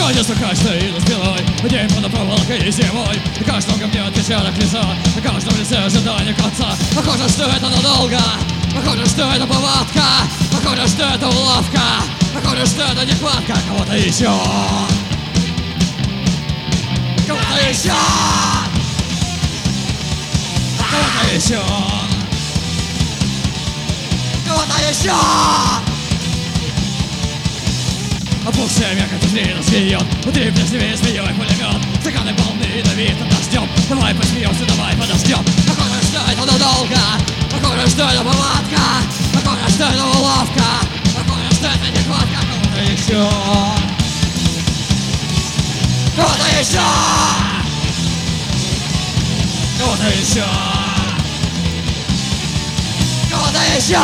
Кажется, каждый за спиной, день под проволокой и зимой. На каждом ко мне отпечаток лица, на каждом лице ожидание конца. Похоже, что это надолго, похоже, что это повадка, похоже, что это уловка, похоже, что это нехватка кого-то еще. Кого-то еще. Кого-то еще. Кого-то еще. Опухшая мякоть змеина смеет, внутри плесневее змеей пулемет. Стаканы полны давит дождем. Давай посмеемся, давай подождем. Похоже, что это надолго, похоже, что это повадка, похоже, что это уловка, похоже, что это нехватка кого-то еще. Кого-то еще. Кого-то еще. Кого-то еще.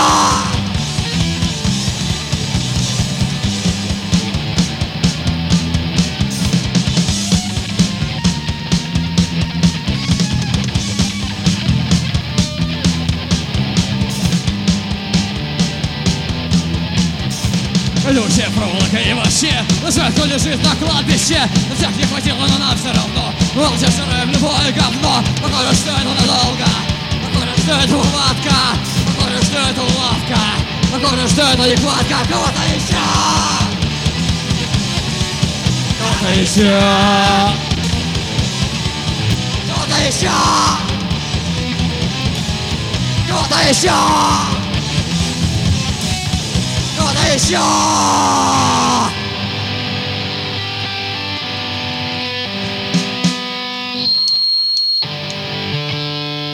Колючая проволока и вообще жаль, кто лежит на кладбище. На всех не хватило, но нам все равно. Молча сырым любое говно. Похоже, что это надолго, похоже, что это уловка, похоже, что это уловка, похоже, что это нехватка кого-то еще. Кого-то еще. Кого-то еще. Кого-то еще. Кого-то еще.